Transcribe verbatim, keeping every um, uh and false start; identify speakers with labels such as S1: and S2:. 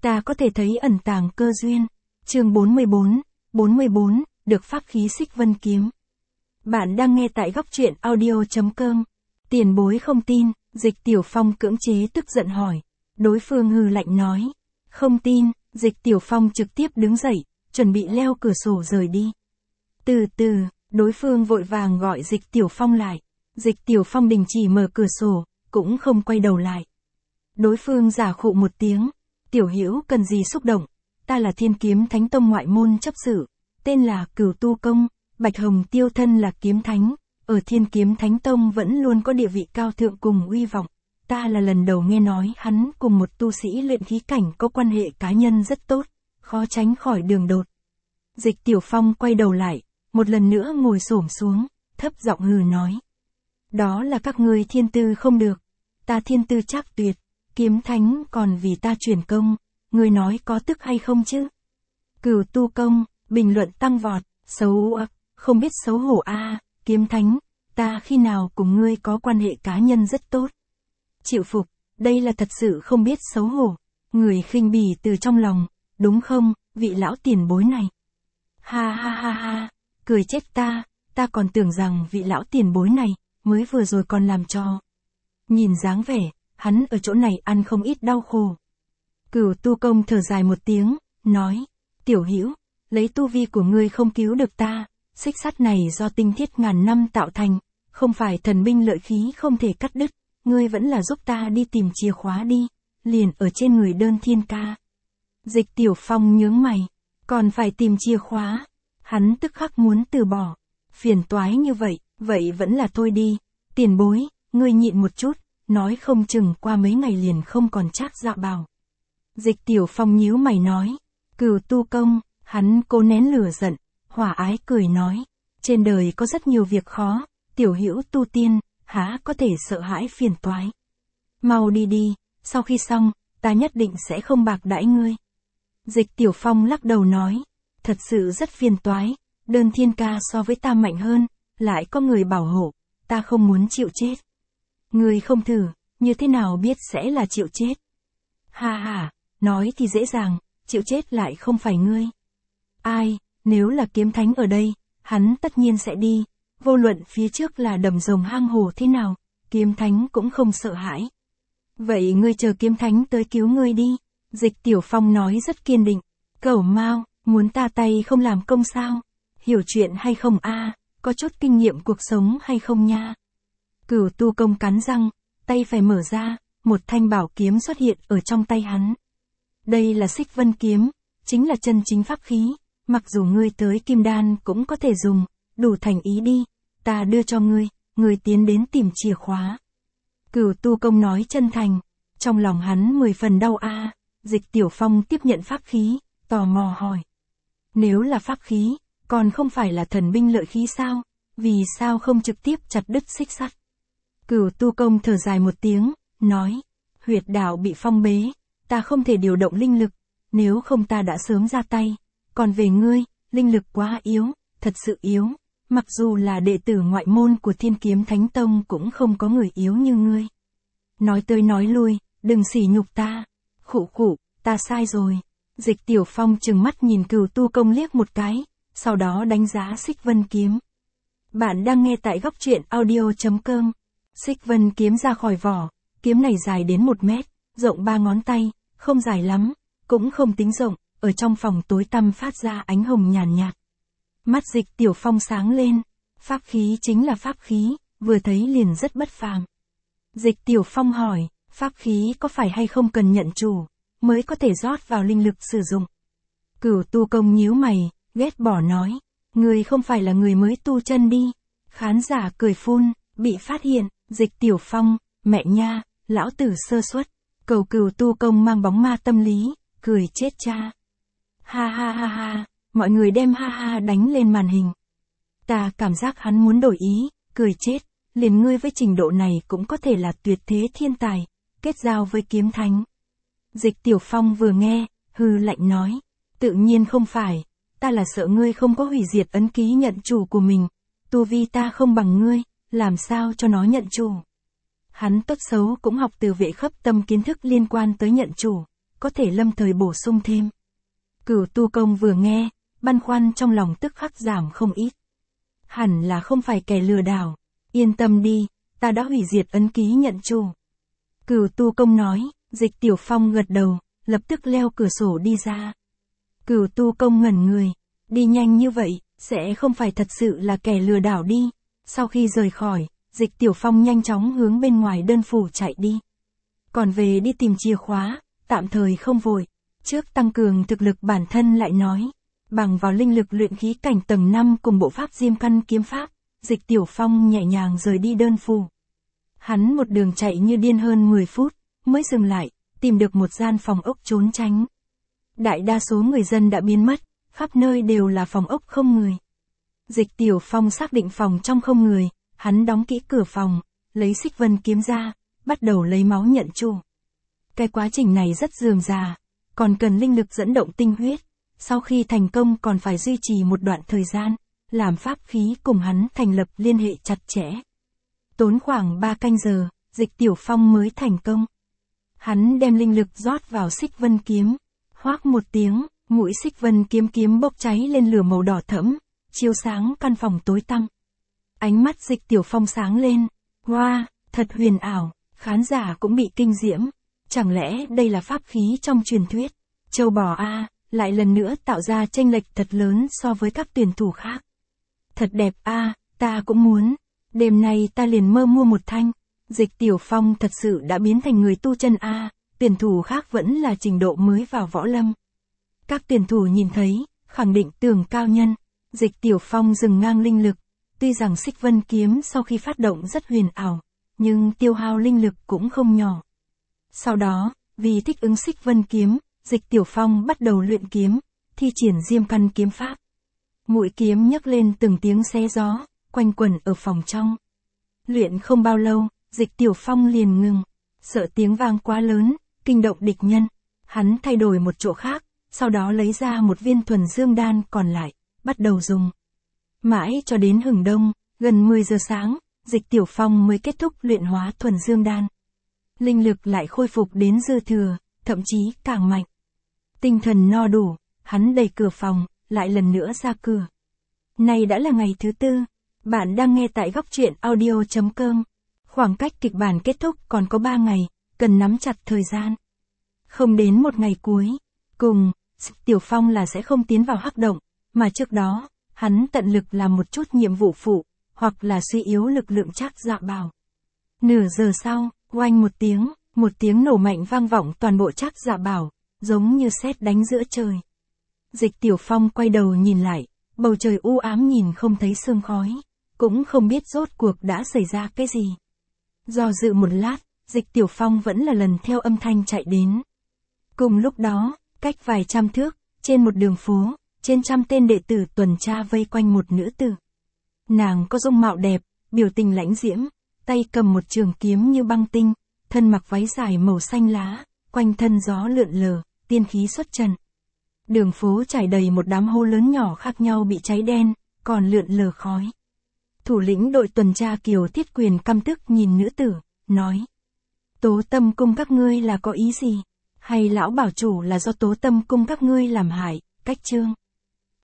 S1: ta có thể thấy ẩn tàng cơ duyên. Chương bốn mươi bốn, bốn mươi bốn, được pháp khí Xích Vân Kiếm. Bạn đang nghe tại góc truyện audio chấm com. Tiền bối không tin, Dịch Tiểu Phong cưỡng chế tức giận hỏi. Đối phương hừ lạnh nói. Không tin, Dịch Tiểu Phong trực tiếp đứng dậy, chuẩn bị leo cửa sổ rời đi. Từ từ, đối phương vội vàng gọi Dịch Tiểu Phong lại. Dịch Tiểu Phong đình chỉ mở cửa sổ, cũng không quay đầu lại. Đối phương giả khụ một tiếng. Tiểu Hữu cần gì xúc động, ta là Thiên Kiếm Thánh Tông ngoại môn chấp sự, tên là Cửu Tu Công, Bạch Hồng Tiêu thân là kiếm thánh, ở Thiên Kiếm Thánh Tông vẫn luôn có địa vị cao thượng cùng uy vọng. Ta là lần đầu nghe nói hắn cùng một tu sĩ luyện khí cảnh có quan hệ cá nhân rất tốt, khó tránh khỏi đường đột. Dịch Tiểu Phong quay đầu lại, một lần nữa ngồi xổm xuống, thấp giọng hừ nói. Đó là các ngươi thiên tư không được, ta thiên tư trác tuyệt, kiếm thánh còn vì ta truyền công, ngươi nói có tức hay không chứ? Cửu Tu Công, bình luận tăng vọt, xấu ác, không biết xấu hổ a, à, kiếm thánh, ta khi nào cùng ngươi có quan hệ cá nhân rất tốt. Chịu phục, đây là thật sự không biết xấu hổ, người khinh bỉ từ trong lòng, đúng không, vị lão tiền bối này. Ha ha ha ha, cười chết ta, ta còn tưởng rằng vị lão tiền bối này, mới vừa rồi còn làm cho. Nhìn dáng vẻ, hắn ở chỗ này ăn không ít đau khổ. Cửu Tu Công thở dài một tiếng, nói, Tiểu Hữu, lấy tu vi của ngươi không cứu được ta, xích sắt này do tinh thiết ngàn năm tạo thành, không phải thần binh lợi khí không thể cắt đứt, ngươi vẫn là giúp ta đi tìm chìa khóa đi, liền ở trên người đơn thiên ca. Dịch Tiểu Phong nhướng mày, còn phải tìm chìa khóa, hắn tức khắc muốn từ bỏ, phiền toái như vậy, vậy vẫn là thôi đi, tiền bối, ngươi nhịn một chút, nói không chừng qua mấy ngày liền không còn trác dạ bào. Dịch Tiểu Phong nhíu mày nói, Cửu Tu Công, hắn cố nén lửa giận, hòa ái cười nói, trên đời có rất nhiều việc khó, Tiểu Hữu tu tiên, há có thể sợ hãi phiền toái. Mau đi đi, sau khi xong, ta nhất định sẽ không bạc đãi ngươi. Dịch Tiểu Phong lắc đầu nói, thật sự rất phiền toái, đơn thiên ca so với ta mạnh hơn, lại có người bảo hộ, ta không muốn chịu chết. Ngươi không thử, như thế nào biết sẽ là chịu chết? Ha ha, nói thì dễ dàng, chịu chết lại không phải ngươi. Ai, nếu là kiếm thánh ở đây, hắn tất nhiên sẽ đi, vô luận phía trước là đầm rồng hang hồ thế nào, kiếm thánh cũng không sợ hãi. Vậy ngươi chờ kiếm thánh tới cứu ngươi đi, Dịch Tiểu Phong nói rất kiên định. Cẩu Mao, muốn ta tay không làm công sao? Hiểu chuyện hay không a, à, có chút kinh nghiệm cuộc sống hay không nha? Cửu Tu Công cắn răng, tay phải mở ra, một thanh bảo kiếm xuất hiện ở trong tay hắn. Đây là Xích Vân Kiếm, chính là chân chính pháp khí, mặc dù ngươi tới Kim Đan cũng có thể dùng, đủ thành ý đi, ta đưa cho ngươi, ngươi tiến đến tìm chìa khóa. Cửu Tu Công nói chân thành, trong lòng hắn mười phần đau a. À. Dịch Tiểu Phong tiếp nhận pháp khí, tò mò hỏi. Nếu là pháp khí, còn không phải là thần binh lợi khí sao, vì sao không trực tiếp chặt đứt xích sắt? Cửu Tu Công thở dài một tiếng, nói, huyệt đạo bị phong bế, ta không thể điều động linh lực, nếu không ta đã sớm ra tay, còn về ngươi, linh lực quá yếu, thật sự yếu, mặc dù là đệ tử ngoại môn của Thiên Kiếm Thánh Tông cũng không có người yếu như ngươi. Nói tới nói lui, đừng sỉ nhục ta, khụ khụ, ta sai rồi. Dịch Tiểu Phong trừng mắt nhìn Cửu Tu Công liếc một cái, sau đó đánh giá Xích Vân Kiếm. Bạn đang nghe tại góc truyện audio chấm com. Xích Vân Kiếm ra khỏi vỏ, kiếm này dài đến một mét, rộng ba ngón tay, không dài lắm, cũng không tính rộng, ở trong phòng tối tăm phát ra ánh hồng nhàn nhạt. Mắt Dịch Tiểu Phong sáng lên, pháp khí chính là pháp khí, vừa thấy liền rất bất phàm. Dịch Tiểu Phong hỏi, pháp khí có phải hay không cần nhận chủ, mới có thể rót vào linh lực sử dụng? Cửu Tu Công nhíu mày, ghét bỏ nói, người không phải là người mới tu chân đi. Khán giả cười phun, bị phát hiện, Dịch Tiểu Phong, mẹ nha, lão tử sơ suất, cầu Cửu Tu Công mang bóng ma tâm lý, cười chết cha. Ha ha ha ha, mọi người đem ha ha đánh lên màn hình. Ta cảm giác hắn muốn đổi ý, cười chết, liền ngươi với trình độ này cũng có thể là tuyệt thế thiên tài, kết giao với kiếm thánh. Dịch Tiểu Phong vừa nghe, hư lạnh nói, tự nhiên không phải, ta là sợ ngươi không có hủy diệt ấn ký nhận chủ của mình, tu vi ta không bằng ngươi, làm sao cho nó nhận chủ. Hắn tốt xấu cũng học từ Vệ Khấp Tâm kiến thức liên quan tới nhận chủ, có thể lâm thời bổ sung thêm. Cửu tu công vừa nghe, băn khoăn trong lòng tức khắc giảm không ít. Hẳn là không phải kẻ lừa đảo, yên tâm đi, ta đã hủy diệt ấn ký nhận chủ. Cửu tu công nói, Dịch Tiểu Phong gật đầu, lập tức leo cửa sổ đi ra. Cửu tu công ngẩn người, đi nhanh như vậy, sẽ không phải thật sự là kẻ lừa đảo đi. Sau khi rời khỏi, Dịch Tiểu Phong nhanh chóng hướng bên ngoài đơn phủ chạy đi. Còn về đi tìm chìa khóa, tạm thời không vội. Trước tăng cường thực lực bản thân lại nói, bằng vào linh lực luyện khí cảnh tầng năm cùng bộ pháp Diêm Căn kiếm pháp, Dịch Tiểu Phong nhẹ nhàng rời đi đơn phủ. Hắn một đường chạy như điên hơn mười phút, mới dừng lại, tìm được một gian phòng ốc trốn tránh. Đại đa số người dân đã biến mất, khắp nơi đều là phòng ốc không người. Dịch Tiểu Phong xác định phòng trong không người, hắn đóng kỹ cửa phòng, lấy xích vân kiếm ra, bắt đầu lấy máu nhận chủ. Cái quá trình này rất rườm rà, còn cần linh lực dẫn động tinh huyết, sau khi thành công còn phải duy trì một đoạn thời gian, làm pháp khí cùng hắn thành lập liên hệ chặt chẽ. Tốn khoảng ba canh giờ, Dịch Tiểu Phong mới thành công. Hắn đem linh lực rót vào xích vân kiếm, hoác một tiếng, mũi xích vân kiếm kiếm bốc cháy lên lửa màu đỏ thẫm, chiếu sáng căn phòng tối tăm. Ánh mắt Dịch Tiểu Phong sáng lên, wow, thật huyền ảo, khán giả cũng bị kinh diễm. Chẳng lẽ đây là pháp khí trong truyền thuyết? Châu bò a, lại lần nữa tạo ra chênh lệch thật lớn so với các tuyển thủ khác. Thật đẹp a, ta cũng muốn. Đêm nay ta liền mơ mua một thanh. Dịch Tiểu Phong thật sự đã biến thành người tu chân a, tuyển thủ khác vẫn là trình độ mới vào võ lâm. Các tuyển thủ nhìn thấy, khẳng định tưởng cao nhân. Dịch Tiểu Phong dừng ngang linh lực, tuy rằng xích vân kiếm sau khi phát động rất huyền ảo, nhưng tiêu hao linh lực cũng không nhỏ. Sau đó, vì thích ứng xích vân kiếm, Dịch Tiểu Phong bắt đầu luyện kiếm, thi triển Diêm Căn kiếm pháp. Mũi kiếm nhấc lên từng tiếng xé gió, quanh quẩn ở phòng trong. Luyện không bao lâu, Dịch Tiểu Phong liền ngừng, sợ tiếng vang quá lớn, kinh động địch nhân. Hắn thay đổi một chỗ khác, sau đó lấy ra một viên thuần dương đan còn lại, bắt đầu dùng. Mãi cho đến hừng đông, gần mười giờ sáng, Dịch Tiểu Phong mới kết thúc luyện hóa thuần dương đan. Linh lực lại khôi phục đến dư thừa, thậm chí càng mạnh. Tinh thần no đủ, hắn đẩy cửa phòng, lại lần nữa ra cửa. Này đã là ngày thứ tư, bạn đang nghe tại góc truyện audio chấm com. Khoảng cách kịch bản kết thúc còn có ba ngày, cần nắm chặt thời gian. Không đến một ngày cuối, cùng, Tiểu Phong là sẽ không tiến vào hắc động, mà trước đó, hắn tận lực làm một chút nhiệm vụ phụ, hoặc là suy yếu lực lượng Trác Dạ Bảo. Nửa giờ sau, oanh một tiếng, một tiếng nổ mạnh vang vọng toàn bộ Trác Dạ Bảo, giống như sét đánh giữa trời. Dịch Tiểu Phong quay đầu nhìn lại, bầu trời u ám nhìn không thấy sương khói, cũng không biết rốt cuộc đã xảy ra cái gì. Do dự một lát, Dịch Tiểu Phong vẫn là lần theo âm thanh chạy đến. Cùng lúc đó, cách vài trăm thước, trên một đường phố, trên trăm tên đệ tử tuần tra vây quanh một nữ tử. Nàng có dung mạo đẹp, biểu tình lãnh diễm, tay cầm một trường kiếm như băng tinh, thân mặc váy dài màu xanh lá, quanh thân gió lượn lờ, tiên khí xuất trần. Đường phố trải đầy một đám hố lớn nhỏ khác nhau bị cháy đen, còn lượn lờ khói. Thủ lĩnh đội tuần tra Kiều Thiết Quyền căm tức nhìn nữ tử, nói: Tố Tâm cung các ngươi là có ý gì? Hay lão bảo chủ là do Tố Tâm cung các ngươi làm hại? Cách chương